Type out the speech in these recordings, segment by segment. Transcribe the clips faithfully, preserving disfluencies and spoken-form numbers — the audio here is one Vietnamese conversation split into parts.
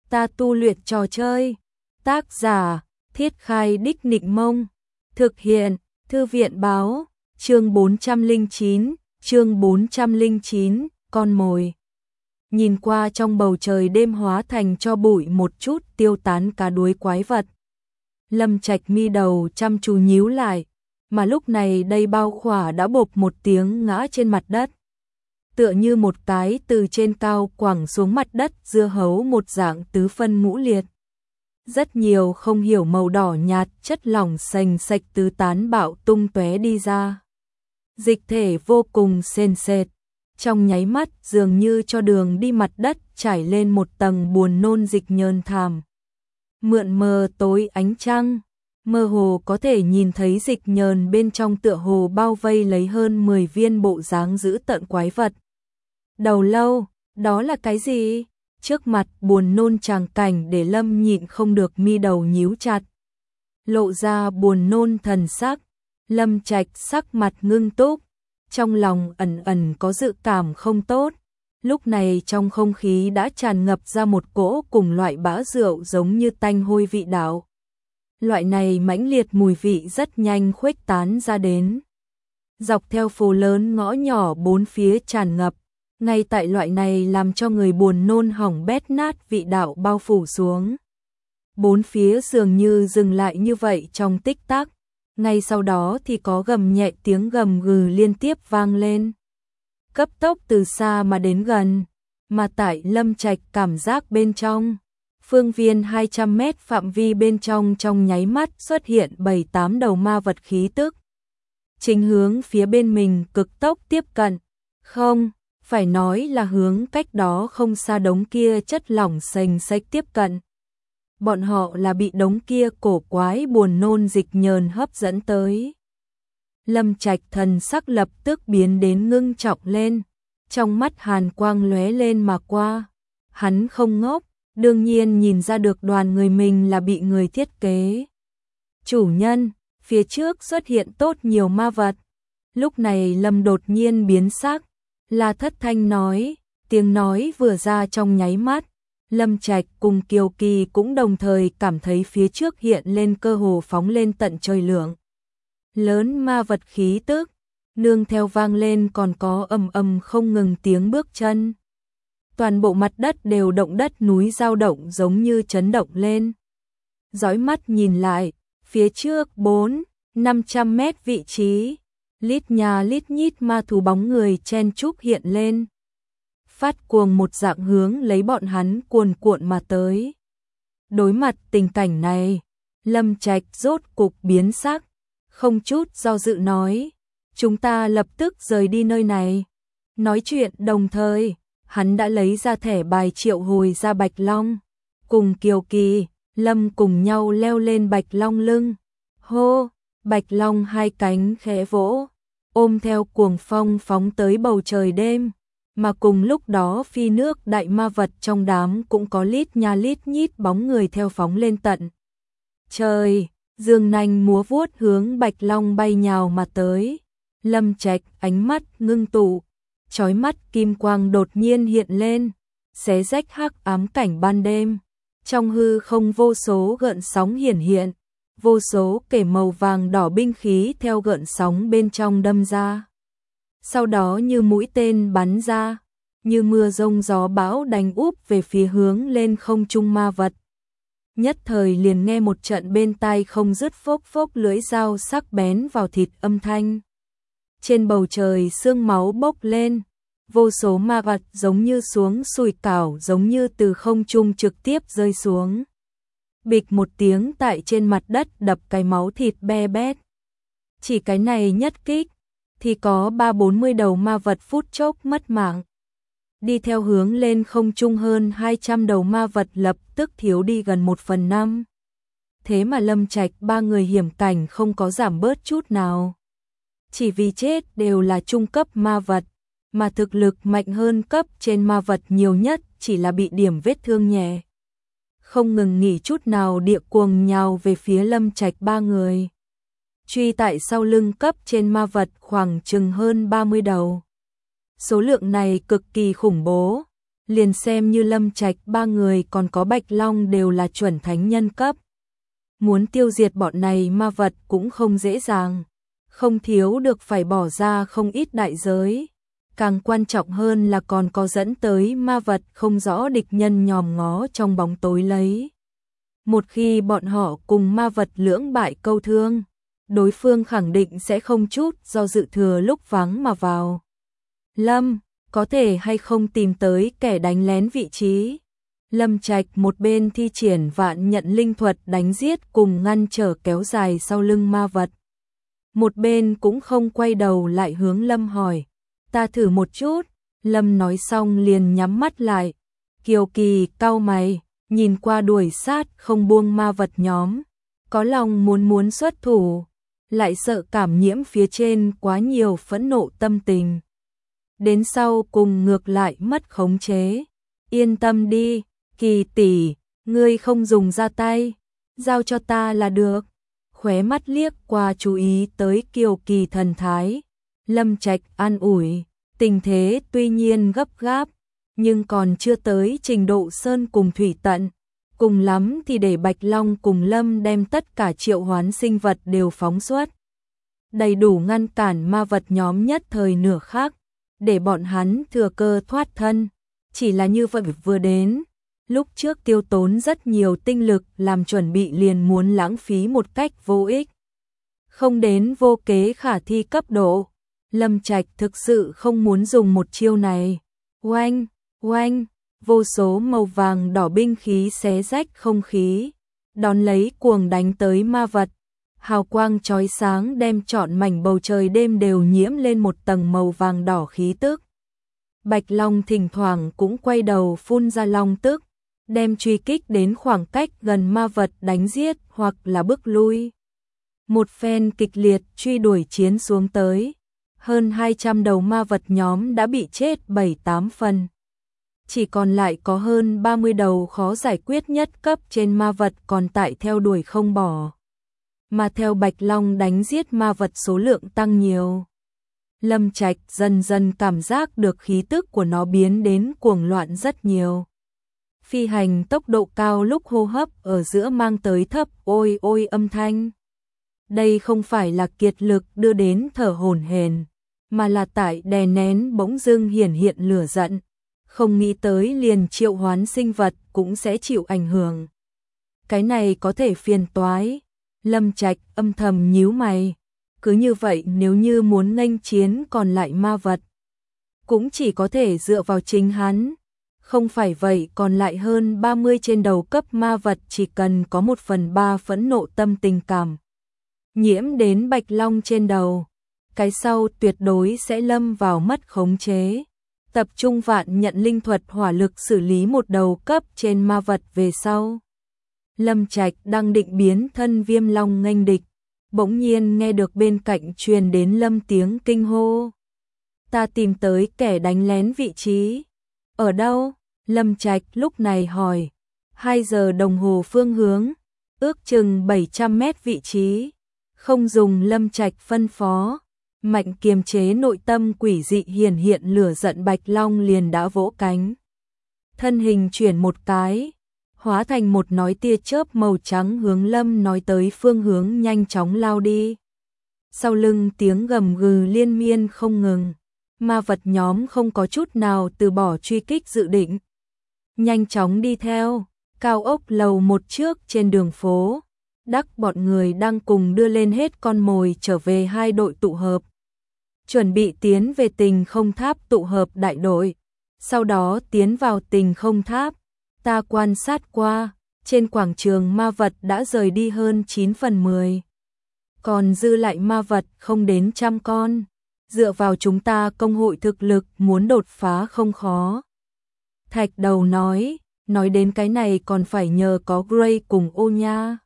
Ta tu luyện trò chơi. Tác giả, Thiết Khai Đích Nịnh Mông. Thực hiện, Thư viện báo, chương bốn trăm lẻ chín, chương bốn trăm lẻ chín, con mồi. Nhìn qua trong bầu trời đêm hóa thành cho bụi một chút tiêu tán cá đuối quái vật. Lâm Trạch mi đầu chăm chú nhíu lại, mà lúc này đây bao khỏa đã bộp một tiếng ngã trên mặt đất. Tựa như một cái từ trên cao quẳng xuống mặt đất dưa hấu một dạng tứ phân ngũ liệt. Rất nhiều không hiểu màu đỏ nhạt chất lỏng sành sạch tứ tán bạo tung tóe đi ra. Dịch thể vô cùng sền sệt, trong nháy mắt dường như cho đường đi mặt đất trải lên một tầng buồn nôn dịch nhờn thảm. Mượn mờ tối ánh trăng, mơ hồ có thể nhìn thấy dịch nhờn bên trong tựa hồ bao vây lấy hơn mười viên bộ dáng dữ tợn quái vật. Đầu lâu, đó là cái gì? Trước mặt buồn nôn tràng cảnh để Lâm nhịn không được mi đầu nhíu chặt. Lộ ra buồn nôn thần sắc, Lâm Trạch sắc mặt ngưng túc, trong lòng ẩn ẩn có dự cảm không tốt. Lúc này trong không khí đã tràn ngập ra một cỗ cùng loại bã rượu giống như tanh hôi vị đạo. Loại này mãnh liệt mùi vị rất nhanh khuếch tán ra đến. Dọc theo phố lớn ngõ nhỏ bốn phía tràn ngập, ngay tại loại này làm cho người buồn nôn hỏng bét nát vị đạo bao phủ xuống. Bốn phía dường như dừng lại như vậy trong tích tắc, ngay sau đó thì có gầm nhẹ tiếng gầm gừ liên tiếp vang lên. Cấp tốc từ xa mà đến gần, mà tại Lâm Trạch cảm giác bên trong. Phương viên hai trăm mét phạm vi bên trong trong nháy mắt xuất hiện bảy tám đầu ma vật khí tức. Chính hướng phía bên mình cực tốc tiếp cận. Không, phải nói là hướng cách đó không xa đống kia chất lỏng sành sạch tiếp cận. Bọn họ là bị đống kia cổ quái buồn nôn dịch nhờn hấp dẫn tới. Lâm Trạch thần sắc lập tức biến đến ngưng trọng lên, trong mắt hàn quang lóe lên mà qua. Hắn không ngốc, đương nhiên nhìn ra được đoàn người mình là bị người thiết kế. Chủ nhân, phía trước xuất hiện tốt nhiều ma vật. Lúc này Lâm đột nhiên biến sắc, là Thất Thanh nói, tiếng nói vừa ra trong nháy mắt. Lâm Trạch cùng Kiều Kỳ cũng đồng thời cảm thấy phía trước hiện lên cơ hồ phóng lên tận trời lượng. Lớn ma vật khí tức, nương theo vang lên còn có ầm ầm không ngừng tiếng bước chân. Toàn bộ mặt đất đều động đất núi dao động giống như chấn động lên. Dõi mắt nhìn lại, phía trước bốn, năm trăm mét vị trí, lít nhà lít nhít ma thú bóng người chen chúc hiện lên. Phát cuồng một dạng hướng lấy bọn hắn cuồn cuộn mà tới. Đối mặt tình cảnh này, Lâm Trạch rốt cục biến sắc, không chút do dự nói, chúng ta lập tức rời đi nơi này. Nói chuyện đồng thời, hắn đã lấy ra thẻ bài triệu hồi ra Bạch Long, cùng Kiều Kỳ, Lâm cùng nhau leo lên Bạch Long lưng. Hô, Bạch Long hai cánh khẽ vỗ, ôm theo cuồng phong phóng tới bầu trời đêm. Mà cùng lúc đó phi nước đại ma vật trong đám cũng có lít nha lít nhít bóng người theo phóng lên tận. Trời, dương nanh múa vuốt hướng Bạch Long bay nhào mà tới. Lâm Trạch ánh mắt ngưng tụ, chói mắt kim quang đột nhiên hiện lên, xé rách hắc ám cảnh ban đêm. Trong hư không vô số gợn sóng hiển hiện, vô số kẻ màu vàng đỏ binh khí theo gợn sóng bên trong đâm ra. Sau đó như mũi tên bắn ra, như mưa rông gió bão đánh úp về phía hướng lên không trung ma vật. Nhất thời liền nghe một trận bên tai không dứt phốc phốc lưỡi dao sắc bén vào thịt âm thanh. Trên bầu trời sương máu bốc lên, vô số ma vật giống như xuống sùi cảo giống như từ không trung trực tiếp rơi xuống. Bịch một tiếng tại trên mặt đất đập cái máu thịt be bét. Chỉ cái này nhất kích, thì có ba bốn mươi đầu ma vật phút chốc mất mạng. Đi theo hướng lên không trung hơn hai trăm đầu ma vật lập tức thiếu đi gần một phần năm. Thế mà Lâm Trạch ba người hiểm cảnh không có giảm bớt chút nào. Chỉ vì chết đều là trung cấp ma vật, mà thực lực mạnh hơn cấp trên ma vật nhiều nhất chỉ là bị điểm vết thương nhẹ. Không ngừng nghỉ chút nào địa cuồng nhào về phía Lâm Trạch ba người. Truy tại sau lưng cấp trên ma vật khoảng chừng hơn ba mươi đầu. Số lượng này cực kỳ khủng bố, liền xem như Lâm Trạch ba người còn có Bạch Long đều là chuẩn thánh nhân cấp. Muốn tiêu diệt bọn này ma vật cũng không dễ dàng, không thiếu được phải bỏ ra không ít đại giới. Càng quan trọng hơn là còn có dẫn tới ma vật không rõ địch nhân nhòm ngó trong bóng tối lấy. Một khi bọn họ cùng ma vật lưỡng bại câu thương, đối phương khẳng định sẽ không chút do dự thừa lúc vắng mà vào. Lâm, có thể hay không tìm tới kẻ đánh lén vị trí? Lâm Trạch một bên thi triển vạn nhận linh thuật đánh giết cùng ngăn trở kéo dài sau lưng ma vật. Một bên cũng không quay đầu lại hướng Lâm hỏi. Ta thử một chút. Lâm nói xong liền nhắm mắt lại. Kiều Kỳ cau mày, nhìn qua đuổi sát không buông ma vật nhóm. Có lòng muốn muốn xuất thủ, lại sợ cảm nhiễm phía trên quá nhiều phẫn nộ tâm tình. Đến sau cùng ngược lại mất khống chế. Yên tâm đi, Kỳ tỷ, ngươi không dùng ra tay, giao cho ta là được. Khóe mắt liếc qua chú ý tới Kiều Kỳ thần thái. Lâm Trạch an ủi, tình thế tuy nhiên gấp gáp, nhưng còn chưa tới trình độ sơn cùng thủy tận. Cùng lắm thì để Bạch Long cùng Lâm đem tất cả triệu hoán sinh vật đều phóng xuất. Đầy đủ ngăn cản ma vật nhóm nhất thời nửa khắc, để bọn hắn thừa cơ thoát thân. Chỉ là như vậy vừa đến, lúc trước tiêu tốn rất nhiều tinh lực làm chuẩn bị liền muốn lãng phí một cách vô ích. Không đến vô kế khả thi cấp độ, Lâm Trạch thực sự không muốn dùng một chiêu này. Oanh, oanh, vô số màu vàng đỏ binh khí xé rách không khí, đón lấy cuồng đánh tới ma vật. Hào quang chói sáng đem trọn mảnh bầu trời đêm đều nhiễm lên một tầng màu vàng đỏ khí tức. Bạch Long thỉnh thoảng cũng quay đầu phun ra long tức, đem truy kích đến khoảng cách gần ma vật đánh giết hoặc là bước lui. Một phen kịch liệt truy đuổi chiến xuống tới, hơn hai trăm đầu ma vật nhóm đã bị chết bảy tám phần. Chỉ còn lại có hơn ba mươi đầu khó giải quyết nhất cấp trên ma vật còn tại theo đuổi không bỏ. Mà theo Bạch Long đánh giết ma vật số lượng tăng nhiều. Lâm Trạch dần dần cảm giác được khí tức của nó biến đến cuồng loạn rất nhiều. Phi hành tốc độ cao lúc hô hấp ở giữa mang tới thấp ôi ôi âm thanh. Đây không phải là kiệt lực đưa đến thở hổn hển, mà là tại đè nén bỗng dưng hiển hiện lửa giận. Không nghĩ tới liền triệu hoán sinh vật cũng sẽ chịu ảnh hưởng. Cái này có thể phiền toái. Lâm Trạch âm thầm nhíu mày. Cứ như vậy nếu như muốn nghênh chiến còn lại ma vật, cũng chỉ có thể dựa vào chính hắn. Không phải vậy còn lại hơn ba mươi trên đầu cấp ma vật chỉ cần có một phần ba phẫn nộ tâm tình cảm nhiễm đến Bạch Long trên đầu, cái sau tuyệt đối sẽ lâm vào mất khống chế. Tập trung vạn nhận linh thuật hỏa lực xử lý một đầu cấp trên ma vật về sau. Lâm Trạch đang định biến thân Viêm Long nghênh địch, bỗng nhiên nghe được bên cạnh truyền đến Lâm tiếng kinh hô. Ta tìm tới kẻ đánh lén vị trí. Ở đâu? Lâm Trạch lúc này hỏi. Hai giờ đồng hồ phương hướng, ước chừng bảy trăm mét vị trí. Không dùng Lâm Trạch phân phó, mạnh kiềm chế nội tâm quỷ dị hiển hiện lửa giận Bạch Long liền đã vỗ cánh. Thân hình chuyển một cái, hóa thành một nói tia chớp màu trắng hướng Lâm nói tới phương hướng nhanh chóng lao đi. Sau lưng tiếng gầm gừ liên miên không ngừng, ma vật nhóm không có chút nào từ bỏ truy kích dự định. Nhanh chóng đi theo, cao ốc lầu một trước trên đường phố, đắc bọn người đang cùng đưa lên hết con mồi trở về hai đội tụ hợp. Chuẩn bị tiến về Tình Không Tháp tụ hợp đại đội, sau đó tiến vào Tình Không Tháp. Ta quan sát qua, trên quảng trường ma vật đã rời đi hơn chín phần mười. Còn dư lại ma vật không đến trăm con. Dựa vào chúng ta công hội thực lực muốn đột phá không khó. Thạch Đầu nói, nói đến cái này còn phải nhờ có Gray cùng Ô Nha.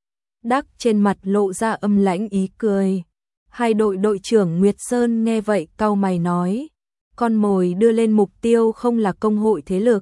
Đắc trên mặt lộ ra âm lãnh ý cười. Hai đội đội trưởng Nguyệt Sơn nghe vậy cau mày nói, con mồi đưa lên mục tiêu không là công hội thế lực,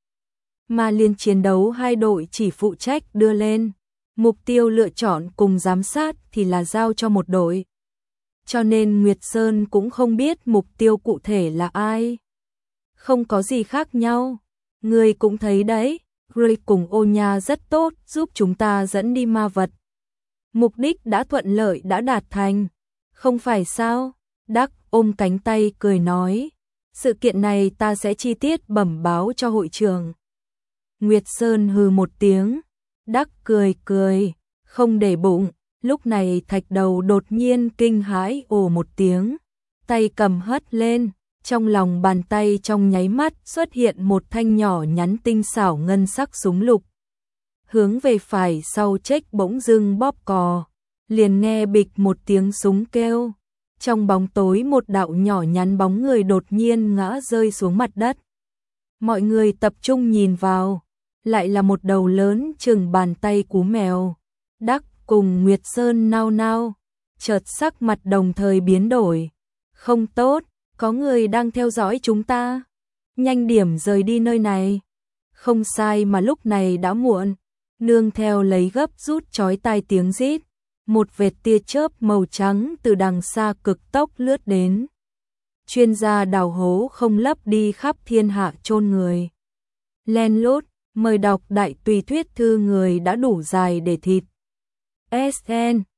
mà liên chiến đấu hai đội chỉ phụ trách đưa lên. Mục tiêu lựa chọn cùng giám sát thì là giao cho một đội. Cho nên Nguyệt Sơn cũng không biết mục tiêu cụ thể là ai. Không có gì khác nhau, Ngươi cũng thấy đấy, Gray cùng Ô Nha rất tốt, giúp chúng ta dẫn đi ma vật. Mục đích đã thuận lợi đã đạt thành, không phải sao? Đắc ôm cánh tay cười nói, sự kiện này ta sẽ chi tiết bẩm báo cho hội trưởng. Nguyệt Sơn hừ một tiếng, Đắc cười cười, không để bụng. Lúc này Thạch Đầu đột nhiên kinh hãi ồ một tiếng, tay cầm hất lên, trong lòng bàn tay trong nháy mắt xuất hiện một thanh nhỏ nhắn tinh xảo ngân sắc súng lục. Hướng về phải sau chếch bỗng dưng bóp cò, liền nghe bịch một tiếng súng kêu. Trong bóng tối một đạo nhỏ nhắn bóng người đột nhiên ngã rơi xuống mặt đất. Mọi người tập trung nhìn vào, lại là một đầu lớn chừng bàn tay cú mèo. Đắc cùng Nguyệt Sơn nao nao, chợt sắc mặt đồng thời biến đổi. Không tốt, có người đang theo dõi chúng ta. Nhanh điểm rời đi nơi này. Không sai mà lúc này đã muộn. Nương theo lấy gấp rút chói tai tiếng rít, một vệt tia chớp màu trắng từ đằng xa cực tốc lướt đến. Chuyên gia đào hố không lấp đi khắp thiên hạ chôn người. Len lút, mời đọc đại tùy thuyết thư người đã đủ dài để thịt. ét en